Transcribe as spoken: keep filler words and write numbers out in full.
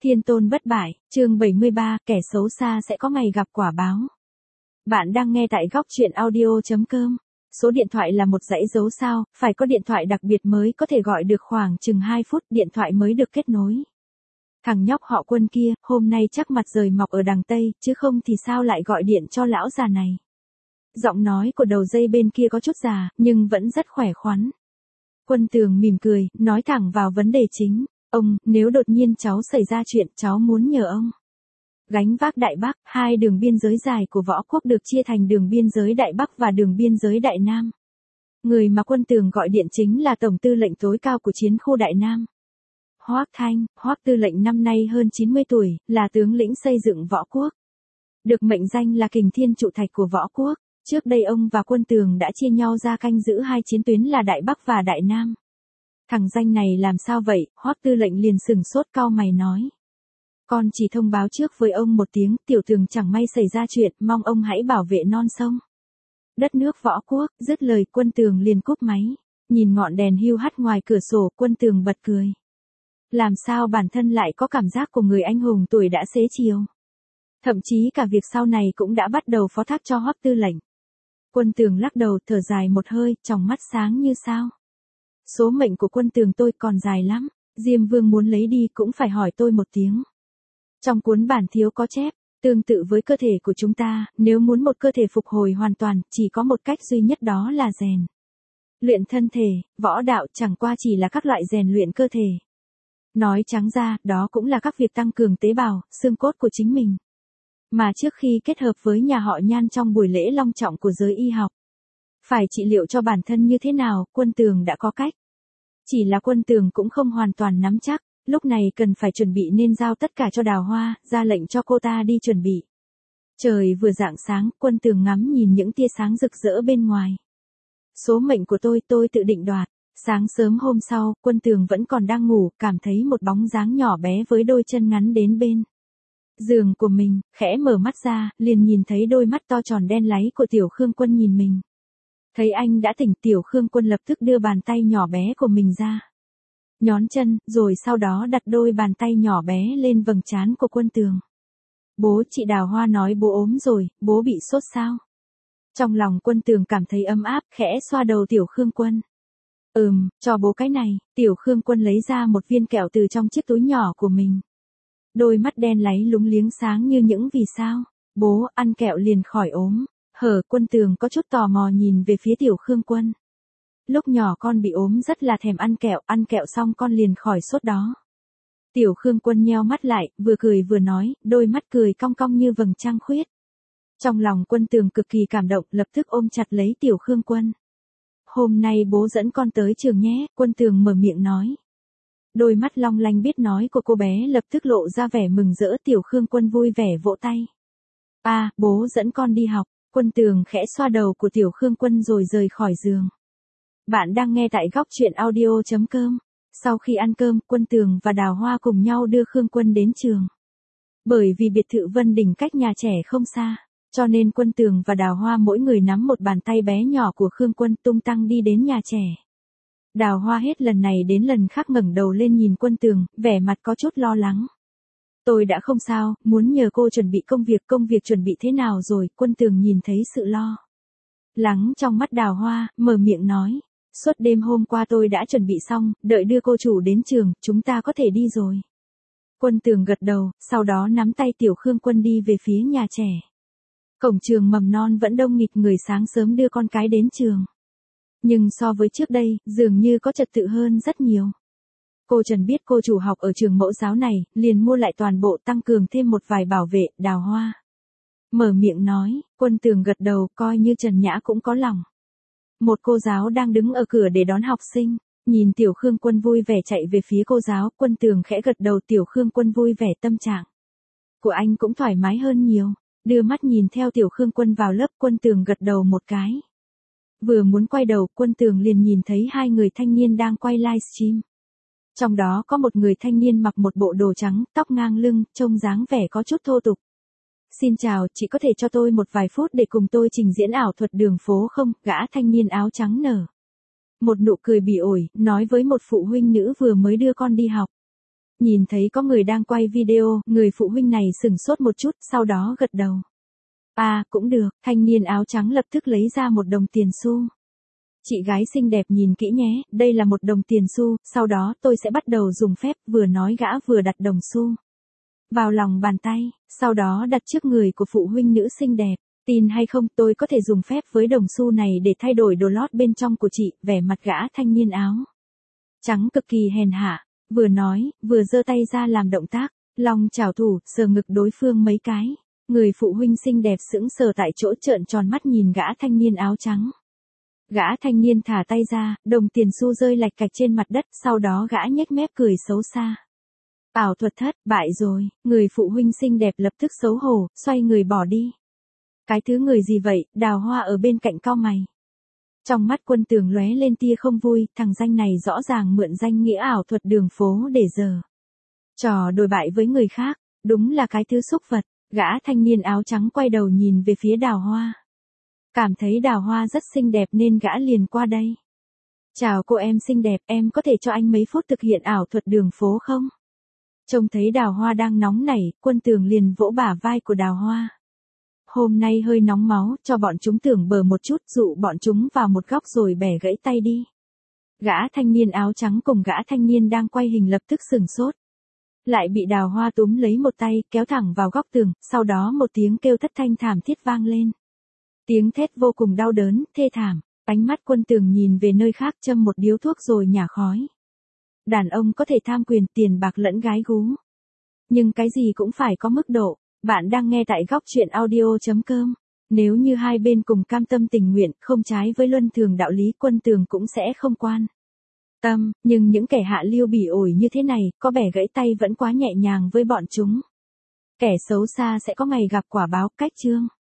Thiên tôn bất bại, chương bảy mươi ba, kẻ xấu xa sẽ có ngày gặp quả báo. Bạn đang nghe tại góc truyện audio chấm com. Số điện thoại là một dãy dấu sao, phải có điện thoại đặc biệt mới có thể gọi được khoảng chừng hai phút điện thoại mới được kết nối. Thằng nhóc họ Quân kia, hôm nay chắc mặt rời mọc ở đằng Tây, chứ không thì sao lại gọi điện cho lão già này. Giọng nói của đầu dây bên kia có chút già, nhưng vẫn rất khỏe khoắn. Quân Tường mỉm cười, nói thẳng vào vấn đề chính. Ông, nếu đột nhiên cháu xảy ra chuyện, cháu muốn nhờ ông gánh vác Đại Bắc, hai đường biên giới dài của võ quốc được chia thành đường biên giới Đại Bắc và đường biên giới Đại Nam. Người mà Quân Tường gọi điện chính là Tổng tư lệnh tối cao của chiến khu Đại Nam. Hoắc Thanh, Hoắc tư lệnh năm nay hơn chín mươi tuổi, là tướng lĩnh xây dựng võ quốc. Được mệnh danh là kình thiên trụ thạch của võ quốc. Trước đây ông và Quân Tường đã chia nhau ra canh giữ hai chiến tuyến là Đại Bắc và Đại Nam. Thằng danh này làm sao vậy? Hoắc tư lệnh liền sừng sốt cau mày nói. Con chỉ thông báo trước với ông một tiếng, tiểu Tường chẳng may xảy ra chuyện, mong ông hãy bảo vệ non sông đất nước võ quốc. Dứt lời Quân Tường liền cúp máy. Nhìn ngọn đèn hiu hắt ngoài cửa sổ, Quân Tường bật cười. Làm sao bản thân lại có cảm giác của người anh hùng tuổi đã xế chiều. Thậm chí cả việc sau này cũng đã bắt đầu phó thác cho Hoắc tư lệnh. Quân Tường lắc đầu thở dài một hơi, tròng mắt sáng như sao. Số mệnh của Quân Tường tôi còn dài lắm, Diêm Vương muốn lấy đi cũng phải hỏi tôi một tiếng. Trong cuốn bản thiếu có chép, tương tự với cơ thể của chúng ta, nếu muốn một cơ thể phục hồi hoàn toàn, chỉ có một cách duy nhất, đó là rèn luyện thân thể. Võ đạo chẳng qua chỉ là các loại rèn luyện cơ thể. Nói trắng ra, đó cũng là các việc tăng cường tế bào, xương cốt của chính mình. Mà trước khi kết hợp với nhà họ Nhan trong buổi lễ long trọng của giới y học, phải trị liệu cho bản thân như thế nào, Quân Tường đã có cách. Chỉ là Quân Tường cũng không hoàn toàn nắm chắc, lúc này cần phải chuẩn bị nên giao tất cả cho Đào Hoa, ra lệnh cho cô ta đi chuẩn bị. Trời vừa rạng sáng, Quân Tường ngắm nhìn những tia sáng rực rỡ bên ngoài. Số mệnh của tôi, tôi tự định đoạt. Sáng sớm hôm sau, Quân Tường vẫn còn đang ngủ, cảm thấy một bóng dáng nhỏ bé với đôi chân ngắn đến bên giường của mình, khẽ mở mắt ra, liền nhìn thấy đôi mắt to tròn đen láy của Tiểu Khương Quân nhìn mình. Thấy anh đã tỉnh, Tiểu Khương Quân lập tức đưa bàn tay nhỏ bé của mình ra. Nhón chân, rồi sau đó đặt đôi bàn tay nhỏ bé lên vầng trán của Quân Tường. Bố, chị Đào Hoa nói bố ốm rồi, bố bị sốt sao? Trong lòng Quân Tường cảm thấy ấm áp, khẽ xoa đầu Tiểu Khương Quân. Ừm, cho bố cái này. Tiểu Khương Quân lấy ra một viên kẹo từ trong chiếc túi nhỏ của mình. Đôi mắt đen láy lúng liếng sáng như những vì sao. Bố, ăn kẹo liền khỏi ốm. Hở, Quân Tường có chút tò mò nhìn về phía Tiểu Khương Quân. Lúc nhỏ con bị ốm rất là thèm ăn kẹo, ăn kẹo xong con liền khỏi sốt đó. Tiểu Khương Quân nheo mắt lại, vừa cười vừa nói, đôi mắt cười cong cong như vầng trăng khuyết. Trong lòng Quân Tường cực kỳ cảm động, lập tức ôm chặt lấy Tiểu Khương Quân. Hôm nay bố dẫn con tới trường nhé, Quân Tường mở miệng nói. Đôi mắt long lanh biết nói của cô bé lập tức lộ ra vẻ mừng rỡ. Tiểu Khương Quân vui vẻ vỗ tay. À, bố dẫn con đi học. Quân Tường khẽ xoa đầu của Tiểu Khương Quân rồi rời khỏi giường. Bạn đang nghe tại góc truyện audio chấm com. Sau khi ăn cơm, Quân Tường và Đào Hoa cùng nhau đưa Khương Quân đến trường. Bởi vì biệt thự Vân Đình cách nhà trẻ không xa, cho nên Quân Tường và Đào Hoa mỗi người nắm một bàn tay bé nhỏ của Khương Quân tung tăng đi đến nhà trẻ. Đào Hoa hết lần này đến lần khác ngẩng đầu lên nhìn Quân Tường, vẻ mặt có chút lo lắng. Tôi đã không sao, muốn nhờ cô chuẩn bị công việc, công việc chuẩn bị thế nào rồi? Quân Tường nhìn thấy sự lo lắng trong mắt Đào Hoa, mở miệng nói. Suốt đêm hôm qua tôi đã chuẩn bị xong, đợi đưa cô chủ đến trường, chúng ta có thể đi rồi. Quân Tường gật đầu, sau đó nắm tay Tiểu Khương Quân đi về phía nhà trẻ. Cổng trường mầm non vẫn đông nghịt người sáng sớm đưa con cái đến trường. Nhưng so với trước đây, dường như có trật tự hơn rất nhiều. Cô Trần biết cô chủ học ở trường mẫu giáo này, liền mua lại toàn bộ, tăng cường thêm một vài bảo vệ. Đào Hoa mở miệng nói. Quân Tường gật đầu, coi như Trần Nhã cũng có lòng. Một cô giáo đang đứng ở cửa để đón học sinh, nhìn Tiểu Khương Quân vui vẻ chạy về phía cô giáo, Quân Tường khẽ gật đầu. Tiểu Khương Quân vui vẻ, tâm trạng của anh cũng thoải mái hơn nhiều. Đưa mắt nhìn theo Tiểu Khương Quân vào lớp, Quân Tường gật đầu một cái. Vừa muốn quay đầu, Quân Tường liền nhìn thấy hai người thanh niên đang quay livestream. Trong đó có một người thanh niên mặc một bộ đồ trắng, tóc ngang lưng, trông dáng vẻ có chút thô tục. Xin chào, chị có thể cho tôi một vài phút để cùng tôi trình diễn ảo thuật đường phố không? Gã thanh niên áo trắng nở một nụ cười bỉ ổi, nói với một phụ huynh nữ vừa mới đưa con đi học. Nhìn thấy có người đang quay video, người phụ huynh này sửng sốt một chút, sau đó gật đầu. À, cũng được, thanh niên áo trắng lập tức lấy ra một đồng tiền xu. Chị gái xinh đẹp nhìn kỹ nhé, đây là một đồng tiền xu, sau đó tôi sẽ bắt đầu dùng phép, vừa nói gã vừa đặt đồng xu vào lòng bàn tay, sau đó đặt trước người của phụ huynh nữ xinh đẹp. Tin hay không, tôi có thể dùng phép với đồng xu này để thay đổi đồ lót bên trong của chị, vẻ mặt gã thanh niên áo trắng cực kỳ hèn hạ, vừa nói, vừa giơ tay ra làm động tác, long chảo thủ, sờ ngực đối phương mấy cái. Người phụ huynh xinh đẹp sững sờ tại chỗ trợn tròn mắt nhìn gã thanh niên áo trắng. Gã thanh niên thả tay ra, đồng tiền xu rơi lạch cạch trên mặt đất, sau đó gã nhếch mép cười xấu xa. Ảo thuật thất, bại rồi, người phụ huynh xinh đẹp lập tức xấu hổ, xoay người bỏ đi. Cái thứ người gì vậy, Đào Hoa ở bên cạnh cau mày. Trong mắt Quân Tường lóe lên tia không vui, thằng danh này rõ ràng mượn danh nghĩa ảo thuật đường phố để giờ trò đồi bại với người khác, đúng là cái thứ xúc vật. Gã thanh niên áo trắng quay đầu nhìn về phía Đào Hoa. Cảm thấy Đào Hoa rất xinh đẹp nên gã liền qua đây. Chào cô em xinh đẹp, em có thể cho anh mấy phút thực hiện ảo thuật đường phố không? Trông thấy Đào Hoa đang nóng nảy, Quân Tường liền vỗ bả vai của Đào Hoa. Hôm nay hơi nóng máu, cho bọn chúng tưởng bờ một chút, dụ bọn chúng vào một góc rồi bẻ gãy tay đi. Gã thanh niên áo trắng cùng gã thanh niên đang quay hình lập tức sửng sốt. Lại bị Đào Hoa túm lấy một tay, kéo thẳng vào góc tường, sau đó một tiếng kêu thất thanh thảm thiết vang lên. Tiếng thét vô cùng đau đớn, thê thảm, ánh mắt Quân Tường nhìn về nơi khác châm một điếu thuốc rồi nhả khói. Đàn ông có thể tham quyền, tiền bạc lẫn gái gú. Nhưng cái gì cũng phải có mức độ. Bạn đang nghe tại góc truyện audio chấm com. Nếu như hai bên cùng cam tâm tình nguyện, không trái với luân thường đạo lý, Quân Tường cũng sẽ không quan tâm, nhưng những kẻ hạ lưu bỉ ổi như thế này, có bẻ gãy tay vẫn quá nhẹ nhàng với bọn chúng. Kẻ xấu xa sẽ có ngày gặp quả báo, cách chương.